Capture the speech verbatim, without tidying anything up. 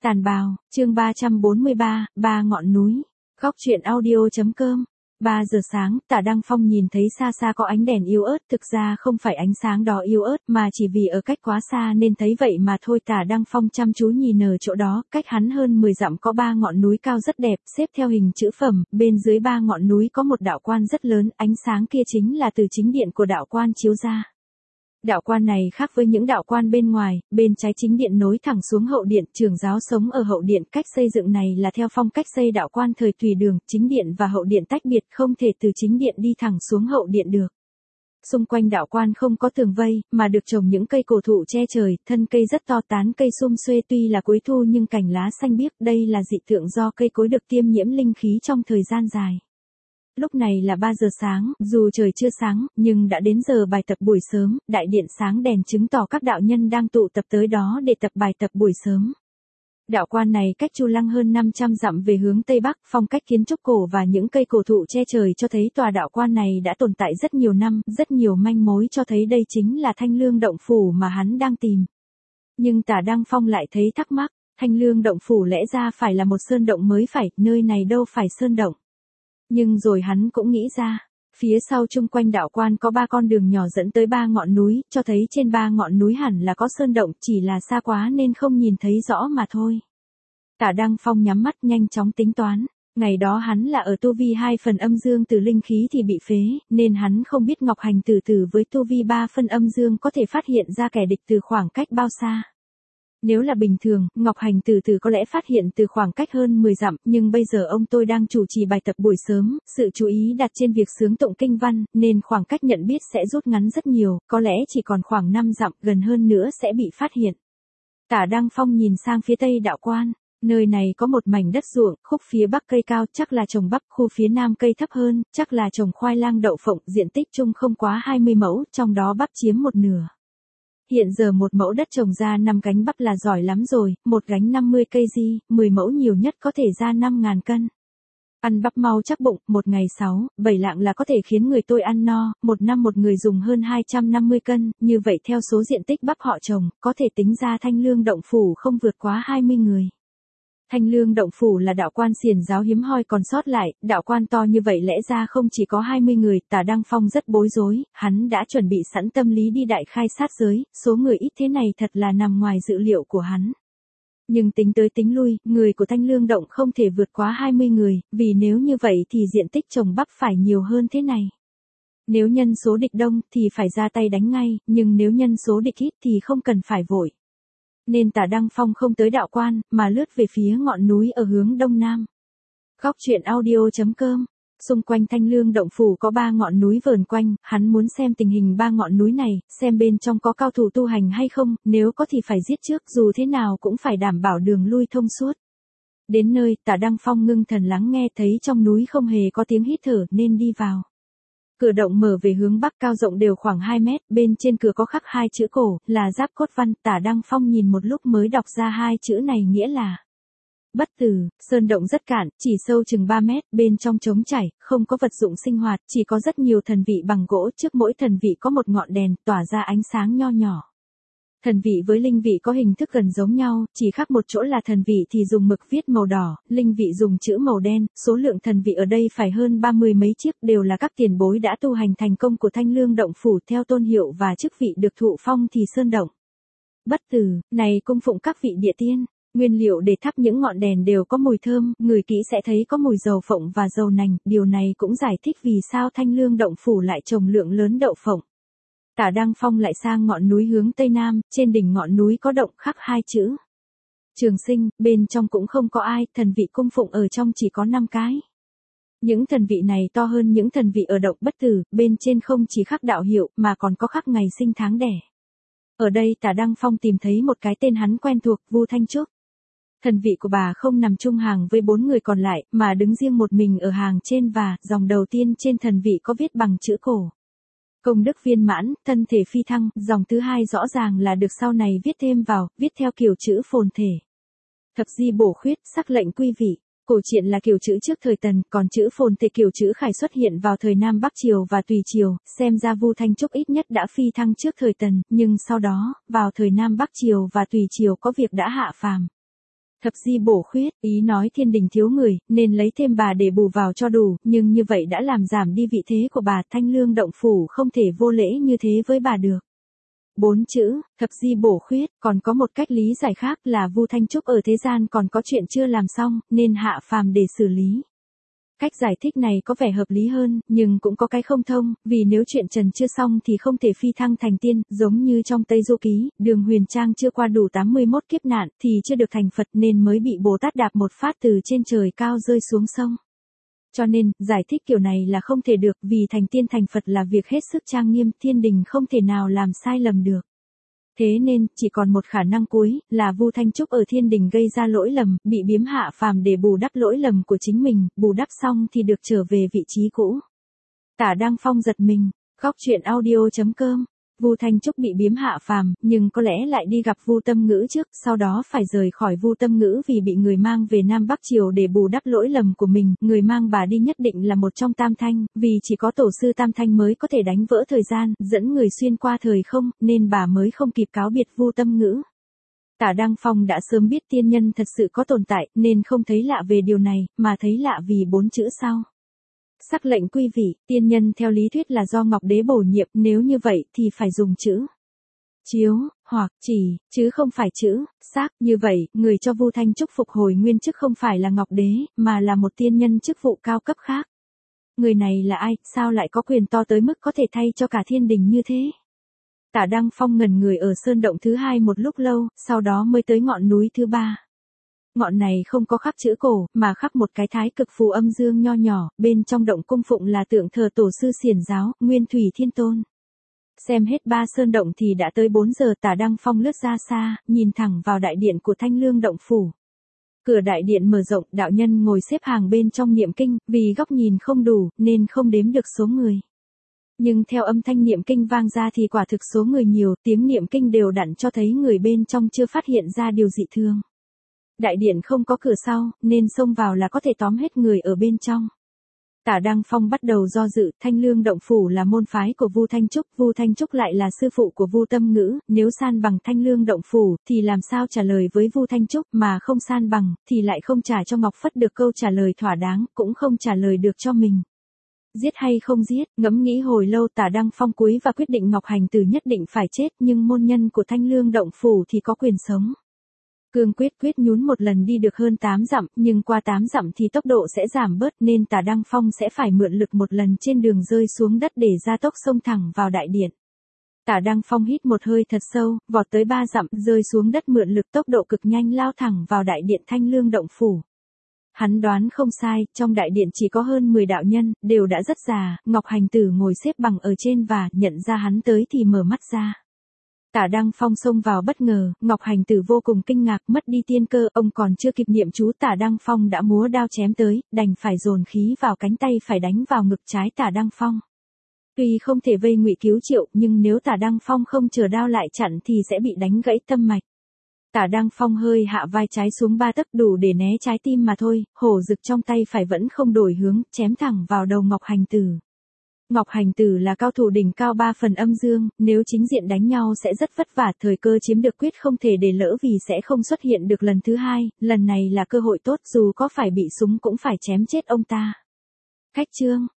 Tàn bào, chương ba trăm bốn mươi ba, ba ngọn núi. Góc truyện audio.com. ba giờ sáng, Tả Đăng Phong nhìn thấy xa xa có ánh đèn yếu ớt, thực ra không phải ánh sáng đó yếu ớt mà chỉ vì ở cách quá xa nên thấy vậy mà thôi. Tả Đăng Phong chăm chú nhìn ở chỗ đó, cách hắn hơn mười dặm có ba ngọn núi cao rất đẹp, xếp theo hình chữ phẩm, bên dưới ba ngọn núi có một đạo quan rất lớn, ánh sáng kia chính là từ chính điện của đạo quan chiếu ra. Đạo quan này khác với những đạo quan bên ngoài, bên trái chính điện nối thẳng xuống hậu điện, trưởng giáo sống ở hậu điện, cách xây dựng này là theo phong cách xây đạo quan thời Tùy Đường, chính điện và hậu điện tách biệt, không thể từ chính điện đi thẳng xuống hậu điện được. Xung quanh đạo quan không có tường vây, mà được trồng những cây cổ thụ che trời, thân cây rất to, tán cây sum xuê, tuy là cuối thu nhưng cành lá xanh biếc, đây là dị tượng do cây cối được tiêm nhiễm linh khí trong thời gian dài. Lúc này là ba giờ sáng, dù trời chưa sáng, nhưng đã đến giờ bài tập buổi sớm, đại điện sáng đèn chứng tỏ các đạo nhân đang tụ tập tới đó để tập bài tập buổi sớm. Đạo quan này cách Chu Lăng hơn năm trăm dặm về hướng Tây Bắc, phong cách kiến trúc cổ và những cây cổ thụ che trời cho thấy tòa đạo quan này đã tồn tại rất nhiều năm, rất nhiều manh mối cho thấy đây chính là Thanh Lương Động Phủ mà hắn đang tìm. Nhưng Tả Đăng Phong lại thấy thắc mắc, Thanh Lương Động Phủ lẽ ra phải là một sơn động mới phải, nơi này đâu phải sơn động. Nhưng rồi hắn cũng nghĩ ra, phía sau chung quanh đạo quan có ba con đường nhỏ dẫn tới ba ngọn núi, cho thấy trên ba ngọn núi hẳn là có sơn động, chỉ là xa quá nên không nhìn thấy rõ mà thôi. Tả Đăng Phong nhắm mắt nhanh chóng tính toán, ngày đó hắn là ở tu vi hai phần âm dương từ linh khí thì bị phế, nên hắn không biết Ngọc Hành Tử Tử với tu vi ba phân âm dương có thể phát hiện ra kẻ địch từ khoảng cách bao xa. Nếu là bình thường, Ngọc Hành Tử Tử có lẽ phát hiện từ khoảng cách hơn mười dặm, nhưng bây giờ ông tôi đang chủ trì bài tập buổi sớm, sự chú ý đặt trên việc xướng tụng kinh văn, nên khoảng cách nhận biết sẽ rút ngắn rất nhiều, có lẽ chỉ còn khoảng năm dặm, gần hơn nữa sẽ bị phát hiện. Tả Đăng Phong nhìn sang phía tây đạo quan, nơi này có một mảnh đất ruộng, khúc phía bắc cây cao, chắc là trồng bắp, khu phía nam cây thấp hơn, chắc là trồng khoai lang đậu phộng, diện tích chung không quá hai mươi mẫu, trong đó bắp chiếm một nửa. Hiện giờ một mẫu đất trồng ra năm gánh bắp là giỏi lắm rồi, một gánh năm mươi cây di, mười mẫu nhiều nhất có thể ra năm ngàn cân. Ăn bắp mau chắc bụng, một ngày sáu, bảy lạng là có thể khiến người tôi ăn no, một năm một người dùng hơn hai trăm năm mươi cân, như vậy theo số diện tích bắp họ trồng, có thể tính ra Thanh Lương Động Phủ không vượt quá hai mươi người. Thanh Lương Động Phủ là đạo quan xiển giáo hiếm hoi còn sót lại, đạo quan to như vậy lẽ ra không chỉ có hai mươi người, Tả Đăng Phong rất bối rối, hắn đã chuẩn bị sẵn tâm lý đi đại khai sát giới, số người ít thế này thật là nằm ngoài dự liệu của hắn. Nhưng tính tới tính lui, người của Thanh Lương Động không thể vượt quá hai mươi người, vì nếu như vậy thì diện tích trồng bắp phải nhiều hơn thế này. Nếu nhân số địch đông thì phải ra tay đánh ngay, nhưng nếu nhân số địch ít thì không cần phải vội. Nên Tả Đăng Phong không tới đạo quan, mà lướt về phía ngọn núi ở hướng đông nam. Góc truyện audio.com. Xung quanh Thanh Lương Động Phủ có ba ngọn núi vờn quanh, hắn muốn xem tình hình ba ngọn núi này, xem bên trong có cao thủ tu hành hay không, nếu có thì phải giết trước, dù thế nào cũng phải đảm bảo đường lui thông suốt. Đến nơi, Tả Đăng Phong ngưng thần lắng nghe, thấy trong núi không hề có tiếng hít thở nên đi vào. Cửa động mở về hướng bắc, cao rộng đều khoảng hai mét, bên trên cửa có khắc hai chữ cổ, là giáp cốt văn. Tả Đăng Phong nhìn một lúc mới đọc ra hai chữ này nghĩa là bất tử. Sơn động rất cạn, chỉ sâu chừng ba mét, bên trong trống trải, không có vật dụng sinh hoạt, chỉ có rất nhiều thần vị bằng gỗ, trước mỗi thần vị có một ngọn đèn, tỏa ra ánh sáng nho nhỏ. Thần vị với linh vị có hình thức gần giống nhau, chỉ khác một chỗ là thần vị thì dùng mực viết màu đỏ, linh vị dùng chữ màu đen, số lượng thần vị ở đây phải hơn ba mươi mấy chiếc, đều là các tiền bối đã tu hành thành công của Thanh Lương Động Phủ theo tôn hiệu và chức vị được thụ phong thì sơn động. Bất tử, này cung phụng các vị địa tiên, nguyên liệu để thắp những ngọn đèn đều có mùi thơm, người kỹ sẽ thấy có mùi dầu phộng và dầu nành, điều này cũng giải thích vì sao Thanh Lương Động Phủ lại trồng lượng lớn đậu phộng. Tả Đăng Phong lại sang ngọn núi hướng tây nam, trên đỉnh ngọn núi có động khắc hai chữ Trường Sinh, bên trong cũng không có ai, thần vị cung phụng ở trong chỉ có năm cái. Những thần vị này to hơn những thần vị ở động bất tử, bên trên không chỉ khắc đạo hiệu mà còn có khắc ngày sinh tháng đẻ. Ở đây Tả Đăng Phong tìm thấy một cái tên hắn quen thuộc, Vu Thanh Trúc. Thần vị của bà không nằm chung hàng với bốn người còn lại, mà đứng riêng một mình ở hàng trên và dòng đầu tiên trên thần vị có viết bằng chữ cổ. Công đức viên mãn, thân thể phi thăng, dòng thứ hai rõ ràng là được sau này viết thêm vào, viết theo kiểu chữ phồn thể. Thập di bổ khuyết, sắc lệnh quy vị. Cổ truyện là kiểu chữ trước thời Tần, còn chữ phồn thể kiểu chữ khải xuất hiện vào thời Nam Bắc Triều và Tùy Triều, xem ra Vu Thanh Trúc ít nhất đã phi thăng trước thời Tần, nhưng sau đó, vào thời Nam Bắc Triều và Tùy Triều có việc đã hạ phàm. Thập di bổ khuyết, ý nói thiên đình thiếu người, nên lấy thêm bà để bù vào cho đủ, nhưng như vậy đã làm giảm đi vị thế của bà, Thanh Lương động phủ không thể vô lễ như thế với bà được. Bốn chữ, thập di bổ khuyết, còn có một cách lý giải khác là Vu Thanh Trúc ở thế gian còn có chuyện chưa làm xong, nên hạ phàm để xử lý. Cách giải thích này có vẻ hợp lý hơn, nhưng cũng có cái không thông, vì nếu chuyện trần chưa xong thì không thể phi thăng thành tiên, giống như trong Tây Du Ký, Đường Huyền Trang chưa qua đủ tám mươi mốt kiếp nạn thì chưa được thành Phật nên mới bị Bồ Tát đạp một phát từ trên trời cao rơi xuống sông. Cho nên, giải thích kiểu này là không thể được, vì thành tiên thành Phật là việc hết sức trang nghiêm, thiên đình không thể nào làm sai lầm được. Thế nên, chỉ còn một khả năng cuối, là Vu Thanh Trúc ở thiên đình gây ra lỗi lầm, bị biếm hạ phàm để bù đắp lỗi lầm của chính mình, bù đắp xong thì được trở về vị trí cũ. Tả Đăng Phong giật mình, góc truyện audio chấm com. Vu Thanh Trúc bị biếm hạ phàm, nhưng có lẽ lại đi gặp Vu Tâm Ngữ trước, sau đó phải rời khỏi Vu Tâm Ngữ vì bị người mang về Nam Bắc Triều để bù đắp lỗi lầm của mình, người mang bà đi nhất định là một trong Tam Thanh, vì chỉ có tổ sư Tam Thanh mới có thể đánh vỡ thời gian, dẫn người xuyên qua thời không, nên bà mới không kịp cáo biệt Vu Tâm Ngữ. Tả Đăng Phong đã sớm biết tiên nhân thật sự có tồn tại, nên không thấy lạ về điều này, mà thấy lạ vì bốn chữ sau. Sắc lệnh quy vị, tiên nhân theo lý thuyết là do Ngọc Đế bổ nhiệm, nếu như vậy thì phải dùng chữ chiếu, hoặc chỉ, chứ không phải chữ xác. Như vậy, người cho Vu Thanh Trúc phục hồi nguyên chức không phải là Ngọc Đế, mà là một tiên nhân chức vụ cao cấp khác. Người này là ai, sao lại có quyền to tới mức có thể thay cho cả thiên đình như thế? Tả Đăng Phong ngẩn người ở sơn động thứ hai một lúc lâu, sau đó mới tới ngọn núi thứ ba. Ngọn này không có khắc chữ cổ, mà khắc một cái thái cực phù âm dương nho nhỏ, bên trong động cung phụng là tượng thờ tổ sư Xiển Giáo, Nguyên Thủy Thiên Tôn. Xem hết ba sơn động thì đã tới bốn giờ. Tả Đăng Phong lướt ra xa, nhìn thẳng vào đại điện của Thanh Lương động phủ. Cửa đại điện mở rộng, đạo nhân ngồi xếp hàng bên trong niệm kinh, vì góc nhìn không đủ, nên không đếm được số người. Nhưng theo âm thanh niệm kinh vang ra thì quả thực số người nhiều, tiếng niệm kinh đều đặn cho thấy người bên trong chưa phát hiện ra điều dị thường. Đại điện không có cửa sau, nên xông vào là có thể tóm hết người ở bên trong. Tả Đăng Phong bắt đầu do dự, Thanh Lương động phủ là môn phái của Vu Thanh Trúc, Vu Thanh Trúc lại là sư phụ của Vu Tâm Ngữ, nếu san bằng Thanh Lương động phủ thì làm sao trả lời với Vu Thanh Trúc, mà không san bằng thì lại không trả cho Ngọc Phất được câu trả lời thỏa đáng, cũng không trả lời được cho mình. Giết hay không giết, ngẫm nghĩ hồi lâu Tả Đăng Phong cuối và quyết định Ngọc Hành Tử nhất định phải chết, nhưng môn nhân của Thanh Lương động phủ thì có quyền sống. Cương quyết quyết nhún một lần đi được hơn tám dặm, nhưng qua tám dặm thì tốc độ sẽ giảm bớt nên Tả Đăng Phong sẽ phải mượn lực một lần trên đường rơi xuống đất để gia tốc xông thẳng vào đại điện. Tả Đăng Phong hít một hơi thật sâu, vọt tới ba dặm, rơi xuống đất mượn lực tốc độ cực nhanh lao thẳng vào đại điện Thanh Lương động phủ. Hắn đoán không sai, trong đại điện chỉ có hơn mười đạo nhân, đều đã rất già, Ngọc Hành Tử ngồi xếp bằng ở trên và nhận ra hắn tới thì mở mắt ra. Tả Đăng Phong xông vào bất ngờ, Ngọc Hành Tử vô cùng kinh ngạc, mất đi tiên cơ, ông còn chưa kịp niệm chú Tả Đăng Phong đã múa đao chém tới, đành phải dồn khí vào cánh tay phải đánh vào ngực trái Tả Đăng Phong. Tuy không thể vây ngụy cứu triệu, nhưng nếu Tả Đăng Phong không chờ đao lại chặn thì sẽ bị đánh gãy tâm mạch. Tả Đăng Phong hơi hạ vai trái xuống ba tấc đủ để né trái tim mà thôi, hổ rực trong tay phải vẫn không đổi hướng, chém thẳng vào đầu Ngọc Hành Tử. Ngọc Hành Tử là cao thủ đỉnh cao ba phần âm dương, nếu chính diện đánh nhau sẽ rất vất vả, thời cơ chiếm được quyết không thể để lỡ vì sẽ không xuất hiện được lần thứ hai, lần này là cơ hội tốt, dù có phải bị súng cũng phải chém chết ông ta. Khách chương